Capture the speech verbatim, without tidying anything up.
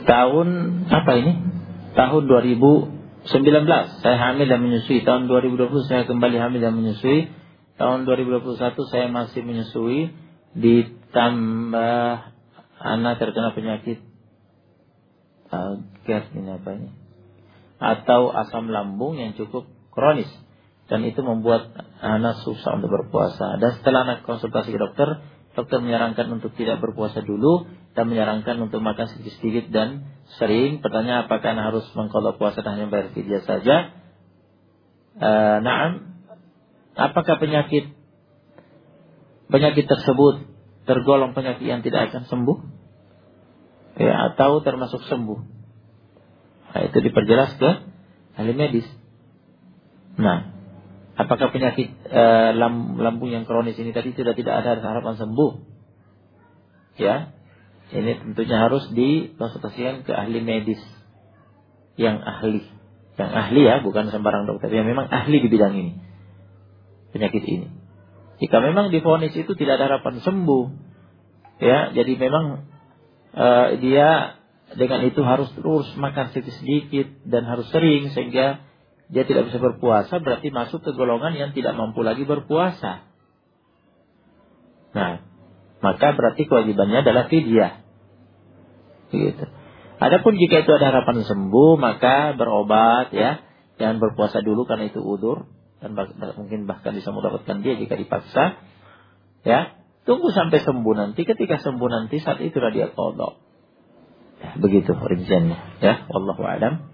tahun apa ini? Tahun dua ribu sembilan belas saya hamil dan menyusui. Tahun dua ribu dua puluh saya kembali hamil dan menyusui. Tahun dua ribu dua puluh satu saya masih menyusui. Ditambah anak terkena penyakit uh, gas ini apa ini? Atau asam lambung yang cukup kronis. Dan itu membuat anak susah untuk berpuasa. Dan setelah anak konsultasi ke dokter, dokter menyarankan untuk tidak berpuasa dulu dan menyarankan untuk makan sedikit-sedikit dan sering. Pertanyaan, apakah anak harus mengqadha puasa dan hanya bayar fidyah saja? Uh, Naam. Apakah penyakit penyakit tersebut tergolong penyakit yang tidak akan sembuh? Ya, atau termasuk sembuh? Nah, itu diperjelas ke ahli medis. Nah, apakah penyakit uh, lambung yang kronis ini tadi sudah tidak ada harapan sembuh? Ya, ini tentunya harus dikonsultasikan ke ahli medis yang ahli, yang ahli ya, bukan sembarang dokter, yang memang ahli di bidang ini, penyakit ini. Jika memang divonis itu tidak ada harapan sembuh, ya, jadi memang uh, dia dengan itu harus terus makan sedikit-sedikit dan harus sering sehingga dia tidak bisa berpuasa, berarti masuk ke golongan yang tidak mampu lagi berpuasa. Nah, maka berarti kewajibannya adalah fidyah. Begitu. Adapun jika itu ada harapan sembuh, maka berobat ya, jangan berpuasa dulu karena itu udzur dan bah- mungkin bahkan bisa mendapatkan dia jika dipaksa. Ya, tunggu sampai sembuh nanti, ketika sembuh nanti saat itulah dia qadha. Ya, begitu rinciannya ya, wallahu a'lam.